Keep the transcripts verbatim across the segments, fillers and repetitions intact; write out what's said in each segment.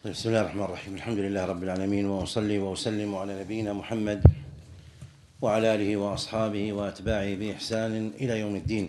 بسم الله الرحمن الرحيم. الحمد لله رب العالمين، وأصلي وأسلم على نبينا محمد وعلى آله وأصحابه وأتباعه بإحسان إلى يوم الدين.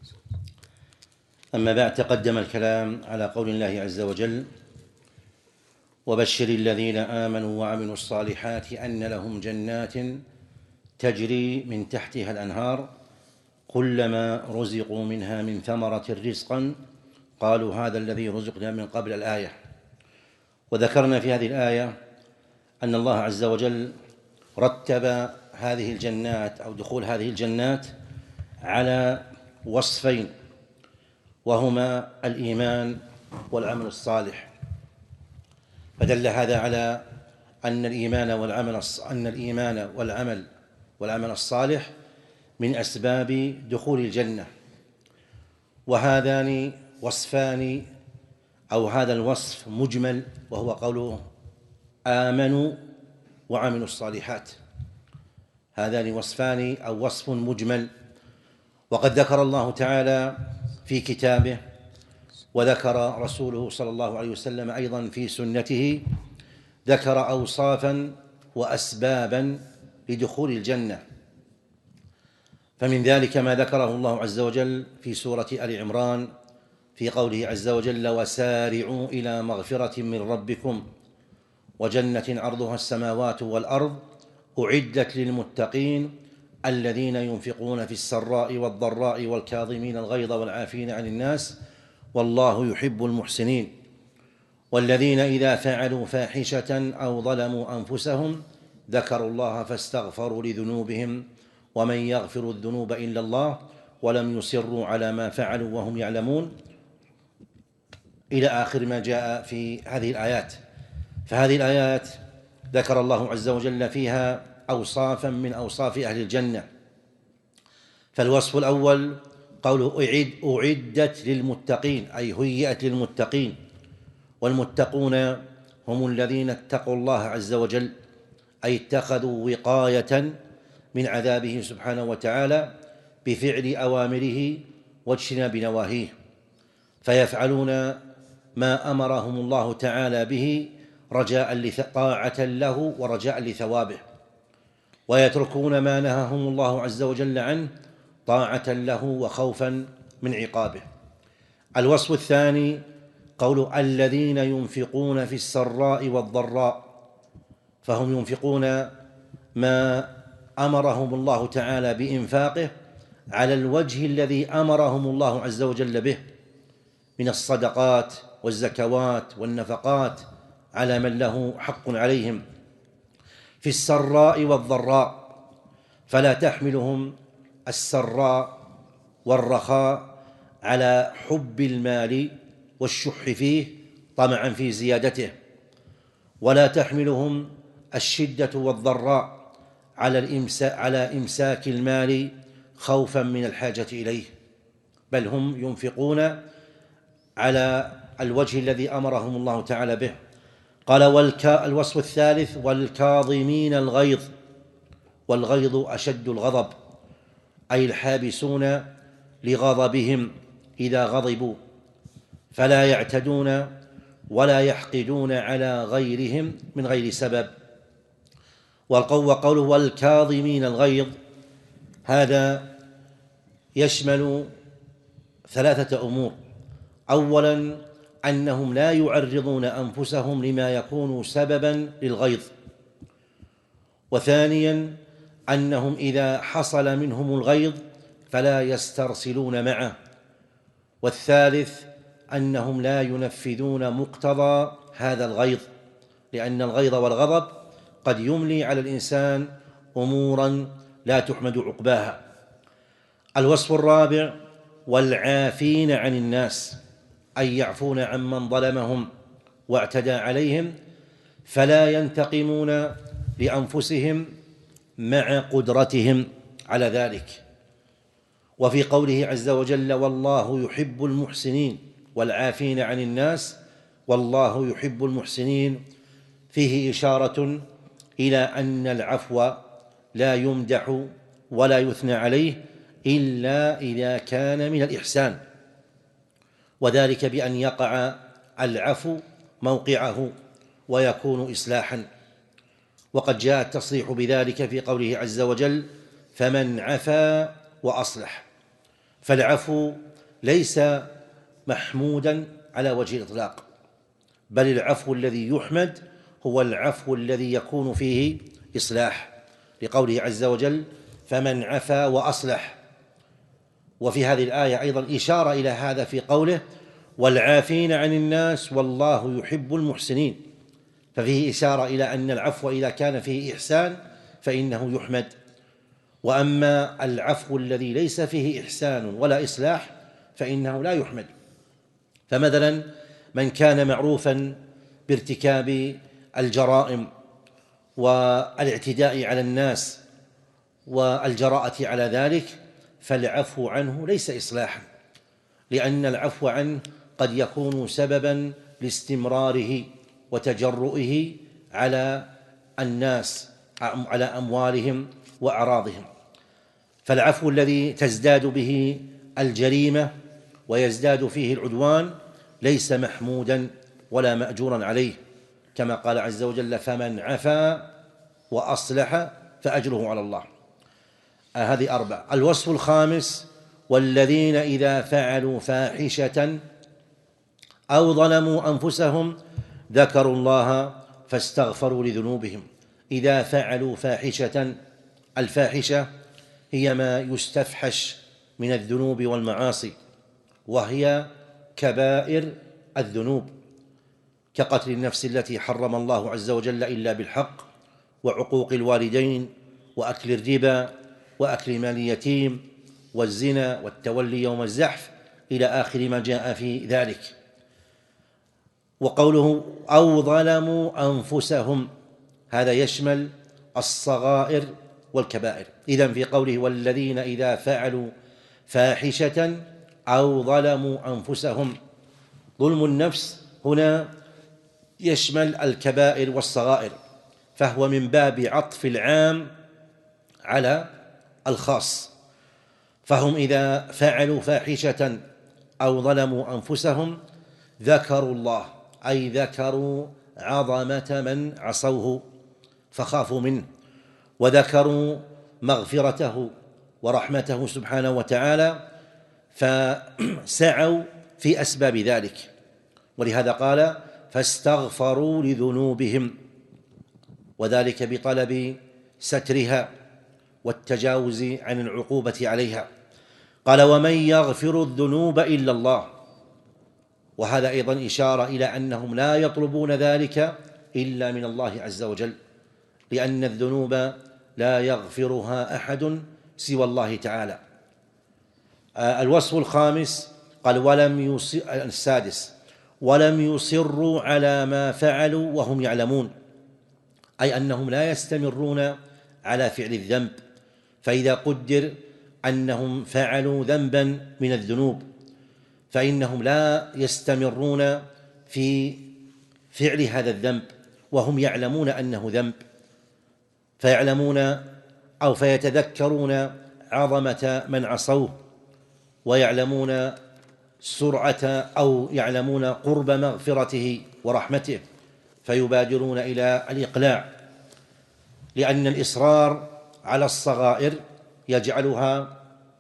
أما بعد، تقدم الكلام على قول الله عز وجل: وبشر الذين آمنوا وعملوا الصالحات أن لهم جنات تجري من تحتها الأنهار كلما رزقوا منها من ثمرة رزقا قالوا هذا الذي رزقنا من قبل الآية. وذكرنا في هذه الآية أن الله عز وجل رتب هذه الجنات أو دخول هذه الجنات على وصفين، وهما الإيمان والعمل الصالح. فدل هذا على أن الإيمان والعمل أن الإيمان والعمل والعمل الصالح من أسباب دخول الجنة. وهذان وصفان أو هذا الوصف مجمل، وهو قوله آمنوا وعملوا الصالحات. هذان وصفان أو وصف مجمل، وقد ذكر الله تعالى في كتابه وذكر رسوله صلى الله عليه وسلم أيضا في سنته، ذكر أوصافا وأسبابا لدخول الجنة. فمن ذلك ما ذكره الله عز وجل في سورة آل عمران في قوله عز وجل: وسارعوا إلى مغفرة من ربكم وجنة عرضها السماوات والأرض أعدت للمتقين الذين ينفقون في السراء والضراء والكاظمين الغيظ والعافين عن الناس والله يحب المحسنين والذين إذا فعلوا فاحشة أو ظلموا أنفسهم ذكروا الله فاستغفروا لذنوبهم ومن يغفر الذنوب إلا الله ولم يصروا على ما فعلوا وهم يعلمون، إلى آخر ما جاء في هذه الآيات. فهذه الآيات ذكر الله عز وجل فيها أوصافا من أوصاف أهل الجنة. فالوصف الأول قوله أعد أعدت للمتقين، أي هيئت للمتقين، والمتقون هم الذين اتقوا الله عز وجل، أي اتخذوا وقاية من عذابه سبحانه وتعالى بفعل أوامره واجتناب نواهيه، فيفعلون ما أمرهم الله تعالى به رجاء طاعة له ورجاء لثوابه، ويتركون ما نهاهم الله عز وجل عنه طاعة له وخوفا من عقابه. الوصف الثاني قول الذين ينفقون في السراء والضراء، فهم ينفقون ما أمرهم الله تعالى بإنفاقه على الوجه الذي أمرهم الله عز وجل به من الصدقات والزكوات والنفقات على من له حق عليهم في السراء والضراء، فلا تحملهم السراء والرخاء على حب المال والشح فيه طمعا في زيادته، ولا تحملهم الشدة والضراء على الإمساك على إمساك المال خوفا من الحاجة إليه، بل هم ينفقون على الوجه الذي أمرهم الله تعالى به. قال والوصف الثالث والكاظمين الغيظ، والغيظ أشد الغضب، أي الحابسون لغضبهم إذا غضبوا، فلا يعتدون ولا يحقدون على غيرهم من غير سبب. وقوله والكاظمين الغيظ، هذا يشمل ثلاثة أمور: أولا أنهم لا يعرضون أنفسهم لما يكون سببا للغيظ، وثانيا أنهم إذا حصل منهم الغيظ فلا يسترسلون معه، والثالث أنهم لا ينفذون مقتضى هذا الغيظ، لأن الغيظ والغضب قد يملي على الإنسان أمورا لا تحمد عقباها. الوصف الرابع والعافين عن الناس، أي يعفون عمن ظلمهم واعتدى عليهم، فلا ينتقمون لأنفسهم مع قدرتهم على ذلك. وفي قوله عز وجل والله يحب المحسنين والعافين عن الناس والله يحب المحسنين، فيه إشارة إلى أن العفو لا يمدح ولا يثنى عليه إلا إذا كان من الإحسان، وذلك بأن يقع العفو موقعه ويكون إصلاحا. وقد جاء التصريح بذلك في قوله عز وجل: فمن عفا وأصلح. فالعفو ليس محمودا على وجه الإطلاق، بل العفو الذي يحمد هو العفو الذي يكون فيه إصلاح، لقوله عز وجل: فمن عفا وأصلح. وفي هذه الآية أيضا إشارة إلى هذا في قوله: والعافين عن الناس والله يحب المحسنين. ففيه إشارة إلى أن العفو إذا كان فيه إحسان فإنه يحمد، وأما العفو الذي ليس فيه إحسان ولا إصلاح فإنه لا يحمد. فمثلا من كان معروفا بارتكاب الجرائم والاعتداء على الناس والجراءة على ذلك، فالعفو عنه ليس إصلاحا، لأن العفو عنه قد يكون سببا لاستمراره وتجرؤه على الناس، على أموالهم وأعراضهم. فالعفو الذي تزداد به الجريمة ويزداد فيه العدوان ليس محمودا ولا مأجورا عليه، كما قال عز وجل: فمن عفا وأصلح فأجره على الله. آه هذه أربع. الوصف الخامس: والذين إذا فعلوا فاحشة أو ظلموا أنفسهم ذكروا الله فاستغفروا لذنوبهم. إذا فعلوا فاحشة، الفاحشة هي ما يستفحش من الذنوب والمعاصي، وهي كبائر الذنوب، كقتل النفس التي حرم الله عز وجل إلا بالحق، وعقوق الوالدين، وأكل الربا، وأكل مال اليتيم، والزنا، والتولي يوم الزحف، إلى آخر ما جاء في ذلك. وقوله أو ظلموا أنفسهم هذا يشمل الصغائر والكبائر. إذن في قوله والذين إذا فعلوا فاحشة أو ظلموا أنفسهم، ظلم النفس هنا يشمل الكبائر والصغائر، فهو من باب عطف العام على الخاص. فهم إذا فعلوا فاحشة أو ظلموا أنفسهم ذكروا الله، أي ذكروا عظمة من عصوه فخافوا منه، وذكروا مغفرته ورحمته سبحانه وتعالى فسعوا في أسباب ذلك. ولهذا قال فاستغفروا لذنوبهم، وذلك بطلب سترها والتجاوز عن العقوبة عليها. قال ومن يغفر الذنوب إلا الله، وهذا أيضا إشارة إلى أنهم لا يطلبون ذلك إلا من الله عز وجل، لأن الذنوب لا يغفرها أحد سوى الله تعالى. الوصف الخامس قال ولم يصر السادس ولم يصروا على ما فعلوا وهم يعلمون، أي أنهم لا يستمرون على فعل الذنب. فإذا قدر أنهم فعلوا ذنبا من الذنوب فإنهم لا يستمرون في فعل هذا الذنب وهم يعلمون أنه ذنب، فيعلمون أو فيتذكرون عظمة من عصوه، ويعلمون سرعة أو يعلمون قرب مغفرته ورحمته، فيبادرون إلى الإقلاع، لأن الإصرار على الصغائر يجعلها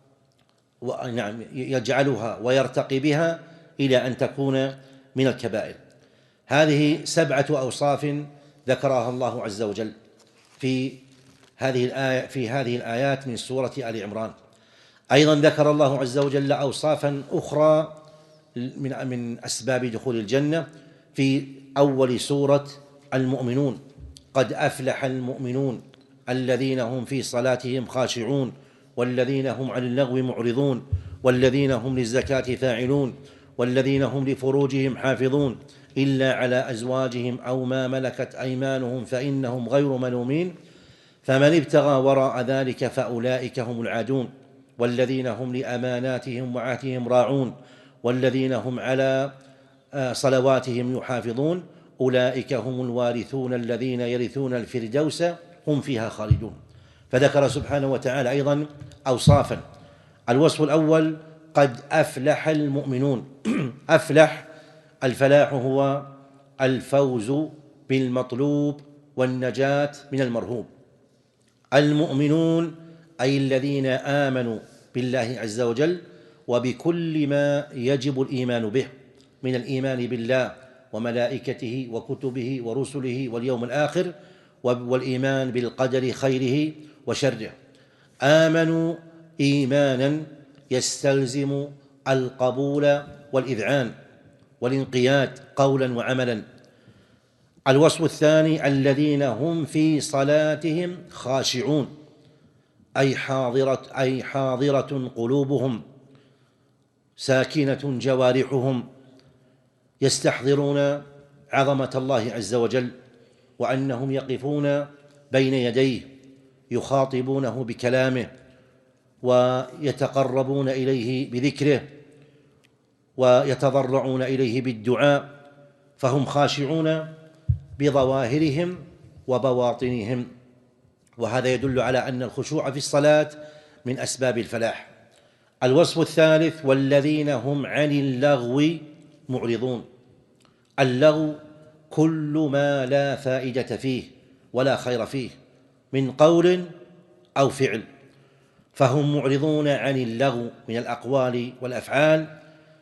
نعم يجعلها ويرتقي بها إلى أن تكون من الكبائر. هذه سبعة أوصاف ذكرها الله عز وجل في هذه الآية في هذه الآيات من سورة آل عمران. أيضا ذكر الله عز وجل أوصافا أخرى من من أسباب دخول الجنة في أول سورة المؤمنون: قد أفلح المؤمنون الذين هم في صلاتهم خاشعون والذين هم عن اللغو معرضون والذين هم للزكاة فاعلون والذين هم لفروجهم حافظون إلا على أزواجهم أو ما ملكت أيمانهم فإنهم غير ملومين فمن ابتغى وراء ذلك فأولئك هم العادون والذين هم لأماناتهم وعهدهم راعون والذين هم على صلواتهم يحافظون أولئك هم الوارثون الذين يرثون الفردوس هم فيها خالدون. فذكر سبحانه وتعالى أيضا أوصافا. الوصف الأول قد أفلح المؤمنون. أفلح، الفلاح هو الفوز بالمطلوب والنجاة من المرهوب. المؤمنون أي الذين آمنوا بالله عز وجل وبكل ما يجب الإيمان به من الإيمان بالله وملائكته وكتبه ورسله واليوم الآخر، والإيمان بالقدر خيره وشره. آمنوا إيمانا يستلزم القبول والإذعان والانقياد قولا وعملا. الوصف الثاني الذين هم في صلاتهم خاشعون، أي حاضرة أي حاضرة قلوبهم، ساكنة جوارحهم، يستحضرون عظمة الله عز وجل، وأنهم يقفون بين يديه يخاطبونه بكلامه ويتقربون إليه بذكره ويتضرعون إليه بالدعاء، فهم خاشعون بظواهرهم وبواطنهم. وهذا يدل على أن الخشوع في الصلاة من أسباب الفلاح. الوصف الثالث والذين هم عن اللغو معرضون. اللغو كل ما لا فائدة فيه ولا خير فيه من قول أو فعل، فهم معرضون عن اللغو من الأقوال والأفعال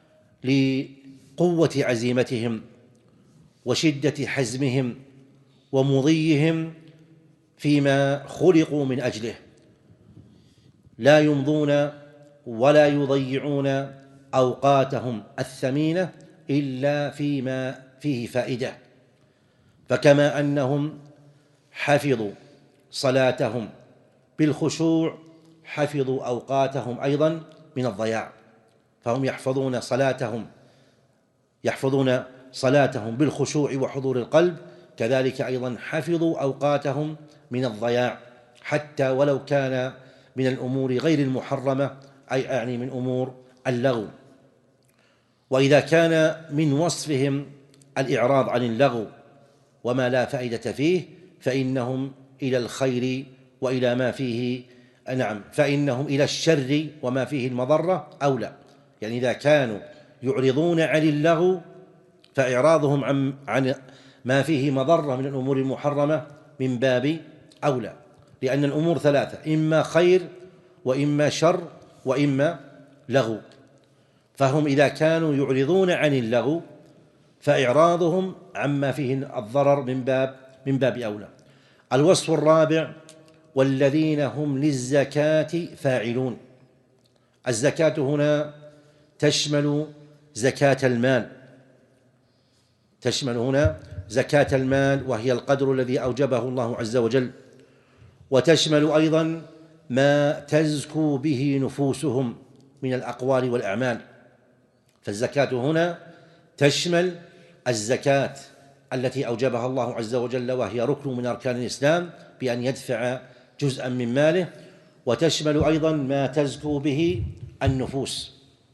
لقوة عزيمتهم وشدة حزمهم ومضيهم فيما خلقوا من أجله، لا يمضون ولا يضيعون أوقاتهم الثمينة إلا فيما فيه فائدة. فكما أنهم حفظوا صلاتهم بالخشوع حفظوا أوقاتهم أيضا من الضياع، فهم يحفظون صلاتهم يحفظون صلاتهم بالخشوع وحضور القلب، كذلك أيضا حفظوا أوقاتهم من الضياع، حتى ولو كان من الأمور غير المحرمة، أي أعني من أمور اللغو. وإذا كان من وصفهم الإعراض عن اللغو وما لا فائدة فيه، فإنهم إلى الخير وإلى ما فيه نعم فإنهم إلى الشر وما فيه المضرة أولى. يعني إذا كانوا يعرضون عن اللغو فإعراضهم عن, عن ما فيه مضرة من الأمور المحرمة من باب أولى، لأن الأمور ثلاثة: إما خير وإما شر وإما لغو. فهم إذا كانوا يعرضون عن اللغو فإعراضهم عما فيه الضرر من باب من باب أولى. الوصف الرابع والذين هم للزكاة فاعلون. الزكاة هنا تشمل زكاة المال تشمل هنا زكاة المال وهي القدر الذي أوجبه الله عز وجل، وتشمل أيضا ما تزكو به نفوسهم من الأقوال والأعمال. فالزكاة هنا تشمل الزكاة التي أوجبها الله عز وجل وهي ركن من أركان الإسلام بأن يدفع جزءا من ماله، وتشمل أيضا ما تزكو به النفوس.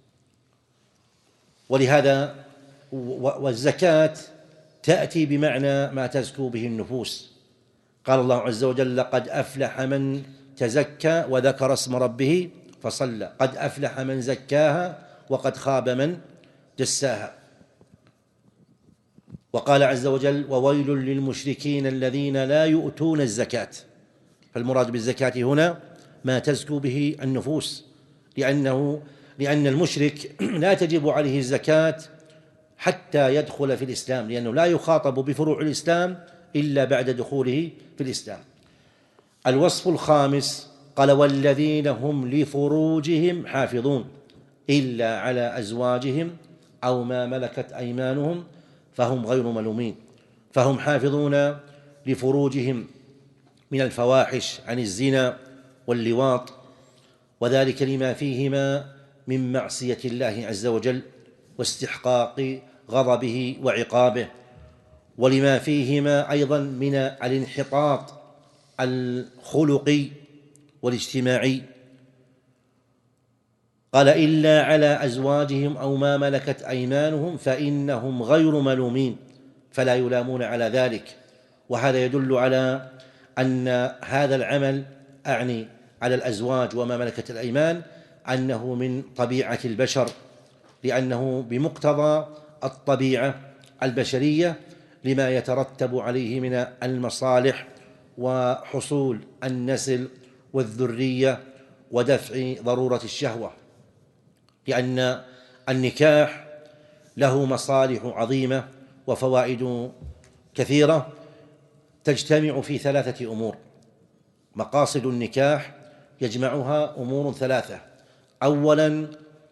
ولهذا والزكاة تأتي بمعنى ما تزكو به النفوس. قال الله عز وجل: قد أفلح من تزكى وذكر اسم ربه فصلى، قد أفلح من زكاها وقد خاب من دساها. وقال عز وجل: وويل للمشركين الذين لا يؤتون الزكاة. فالمراد بالزكاة هنا ما تزكو به النفوس، لأنه لأن المشرك لا تجب عليه الزكاة حتى يدخل في الإسلام، لأنه لا يخاطب بفروع الإسلام إلا بعد دخوله في الإسلام. الوصف الخامس قال: والذين هم لفروجهم حافظون إلا على أزواجهم أو ما ملكت أيمانهم فهم غير ملومين. فهم حافظون لفروجهم من الفواحش عن الزنا واللواط، وذلك لما فيهما من معصية الله عز وجل واستحقاق غضبه وعقابه، ولما فيهما أيضا من الانحطاط الخلقي والاجتماعي. قال: إلا على أزواجهم أو ما ملكت أيمانهم فإنهم غير ملومين، فلا يلامون على ذلك. وهذا يدل على أن هذا العمل، أعني على الأزواج وما ملكت الأيمان، أنه من طبيعة البشر، لأنه بمقتضى الطبيعة البشرية لما يترتب عليه من المصالح وحصول النسل والذرية ودفع ضرورة الشهوة، لأن النكاح له مصالح عظيمة وفوائد كثيرة تجتمع في ثلاثة أمور. مقاصد النكاح يجمعها أمور ثلاثة: أولاً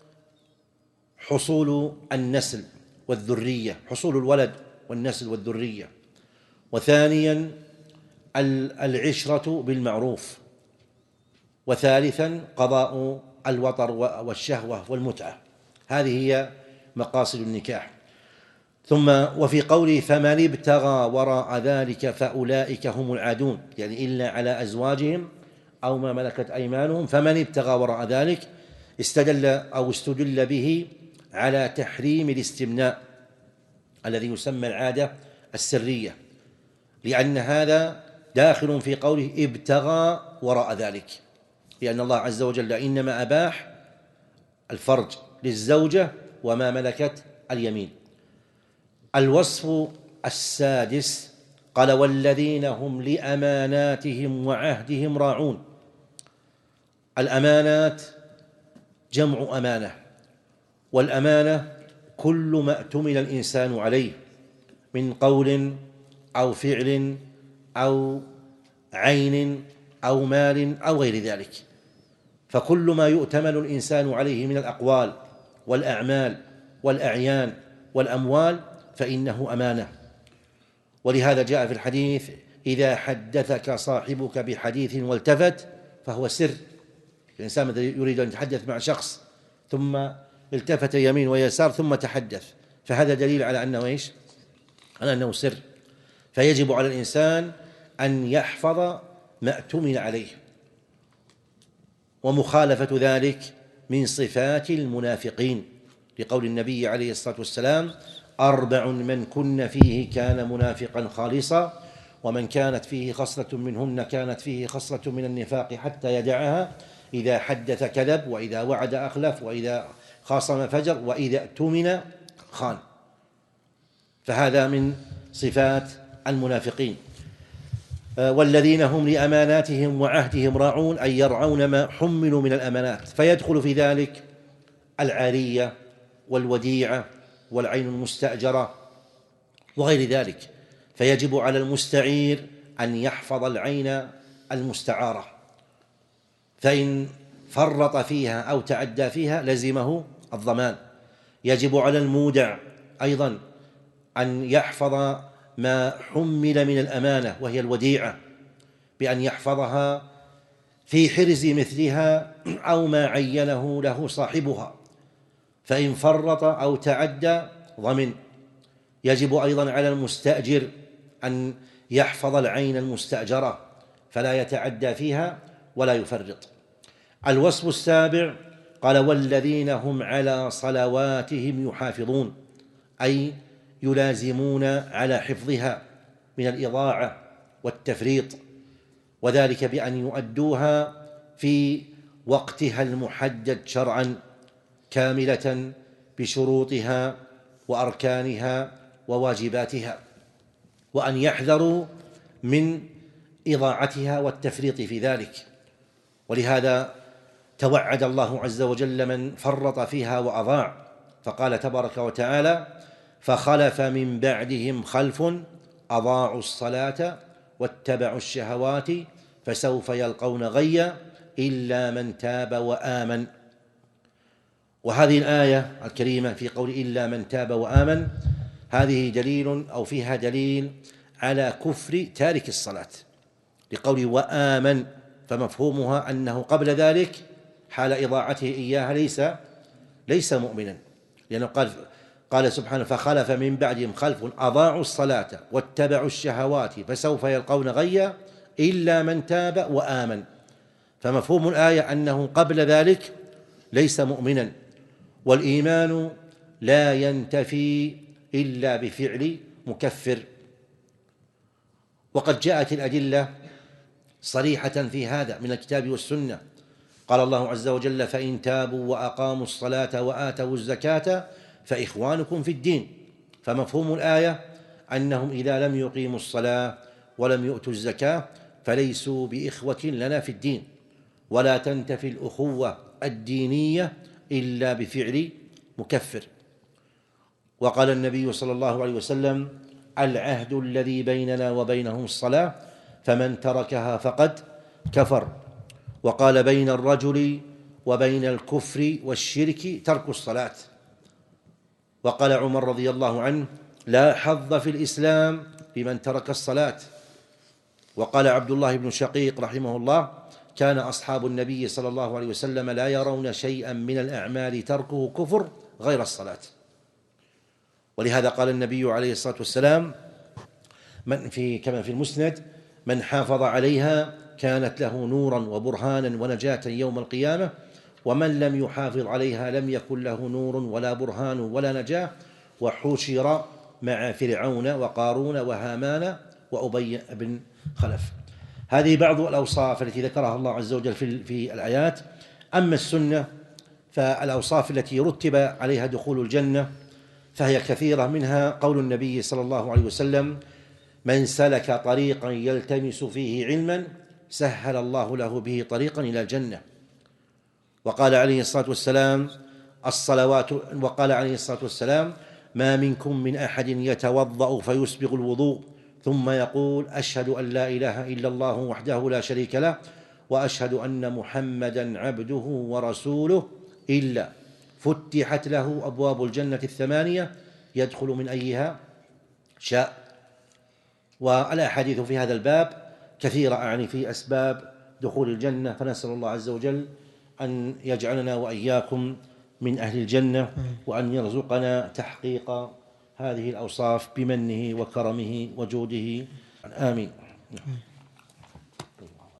حصول النسل والذرية، حصول الولد والنسل والذرية. وثانياً العشرة بالمعروف. وثالثاً قضاء الوطر والشهوة والمتعة. هذه هي مقاصد النكاح. ثم وفي قوله فمن ابتغى وراء ذلك فأولئك هم العادون، يعني إلا على أزواجهم أو ما ملكت أيمانهم. فمن ابتغى وراء ذلك استدل أو استدل به على تحريم الاستمناء الذي يسمى العادة السرية، لأن هذا داخل في قوله ابتغى وراء ذلك، لأن الله عز وجل إنما أباح الفرج للزوجة وما ملكت اليمين. الوصف السادس قال والذين هم لأماناتهم وعهدهم راعون. الأمانات جمع أمانة، والأمانة كل ما اؤتمن الإنسان عليه من قول أو فعل أو عين أو مال أو غير ذلك، فكل ما يؤتمن الإنسان عليه من الأقوال والأعمال والأعيان والأموال فإنه أمانة. ولهذا جاء في الحديث إذا حدثك صاحبك بحديث والتفت فهو سر. الإنسان الذي يريد أن يتحدث مع شخص ثم التفت يمين ويسار ثم تحدث، فهذا دليل على أنه إيش؟ على أنه سر. فيجب على الإنسان أن يحفظ ما اؤتمن عليه. ومخالفة ذلك من صفات المنافقين، لقول النبي عليه الصلاة والسلام أربع من كن فيه كان منافقا خالصا، ومن كانت فيه خصلة منهن كانت فيه خصلة من النفاق حتى يدعها: إذا حدث كذب، وإذا وعد أخلف، وإذا خاصم فجر، وإذا اؤتمن خان. فهذا من صفات المنافقين. والذين هم لأماناتهم وعهدهم راعون، أي يرعون ما حملوا من الأمانات، فيدخل في ذلك العارية والوديعة والعين المستأجرة وغير ذلك. فيجب على المستعير أن يحفظ العين المستعارة، فإن فرط فيها أو تعدى فيها لزمه الضمان. يجب على المودع أيضا أن يحفظ ما حمل من الأمانة وهي الوديعة، بأن يحفظها في حرز مثلها أو ما عينه له صاحبها، فإن فرط أو تعدى ضمن. يجب أيضا على المستأجر أن يحفظ العين المستأجرة فلا يتعدى فيها ولا يفرط. الوصف السابع قال والذين هم على صلواتهم يحافظون، أي يلازمون على حفظها من الإضاعة والتفريط، وذلك بأن يؤدوها في وقتها المحدد شرعا كاملة بشروطها وأركانها وواجباتها، وأن يحذروا من إضاعتها والتفريط في ذلك. ولهذا توعد الله عز وجل من فرط فيها وأضاع، فقال تبارك وتعالى فخلف من بعدهم خلف أضاعوا الصلاة واتبعوا الشهوات فسوف يلقون غيا إلا من تاب وآمن. وهذه الآية الكريمة في قول إلا من تاب وآمن هذه دليل أو فيها دليل على كفر تارك الصلاة، لقول وآمن، فمفهومها أنه قبل ذلك حال إضاعته إياها ليس ليس مؤمنا، لأنه قال قال سبحانه فخلف من بعدهم خلف أضاعوا الصلاة واتبعوا الشهوات فسوف يلقون غيا إلا من تاب وآمن. فمفهوم الآية أنه قبل ذلك ليس مؤمنا، والإيمان لا ينتفي إلا بفعل مكفر. وقد جاءت الأدلة صريحة في هذا من الكتاب والسنة. قال الله عز وجل فإن تابوا وأقاموا الصلاة وآتوا الزكاة فإخوانكم في الدين. فمفهوم الآية أنهم إذا لم يقيموا الصلاة ولم يؤتوا الزكاة فليسوا بإخوة لنا في الدين، ولا تنتفي الأخوة الدينية إلا بفعل مكفر. وقال النبي صلى الله عليه وسلم: العهد الذي بيننا وبينهم الصلاة، فمن تركها فقد كفر. وقال: بين الرجل وبين الكفر والشرك ترك الصلاة. وقال عمر رضي الله عنه: لا حظ في الإسلام لمن ترك الصلاة. وقال عبد الله بن شقيق رحمه الله: كان أصحاب النبي صلى الله عليه وسلم لا يرون شيئا من الأعمال تركه كفر غير الصلاة. ولهذا قال النبي عليه الصلاة والسلام من في كما في المسند: من حافظ عليها كانت له نورا وبرهانا ونجاة يوم القيامة، ومن لم يحافظ عليها لم يكن له نور ولا برهان ولا نجاة، وحشر مع فرعون وقارون وهامان وأبي بن خلف. هذه بعض الأوصاف التي ذكرها الله عز وجل في الآيات. أما السنة فالأوصاف التي رتب عليها دخول الجنة فهي كثيرة، منها قول النبي صلى الله عليه وسلم: من سلك طريقا يلتمس فيه علما سهل الله له به طريقا إلى الجنة. وقال عليه الصلاة والسلام: الصلوات وقال عليه الصلاة والسلام: ما منكم من أحد يتوضأ فيسبغ الوضوء ثم يقول: أشهد أن لا إله إلا الله وحده لا شريك له وأشهد أن محمدا عبده ورسوله إلا فتحت له أبواب الجنة الثمانية يدخل من أيها شاء. والأحاديث في هذا الباب كثيرة أعني في أسباب دخول الجنة، فنسأل الله عز وجل أن يجعلنا وإياكم من أهل الجنة، وأن يرزقنا تحقيق هذه الأوصاف بمنه وكرمه وجوده. آمين.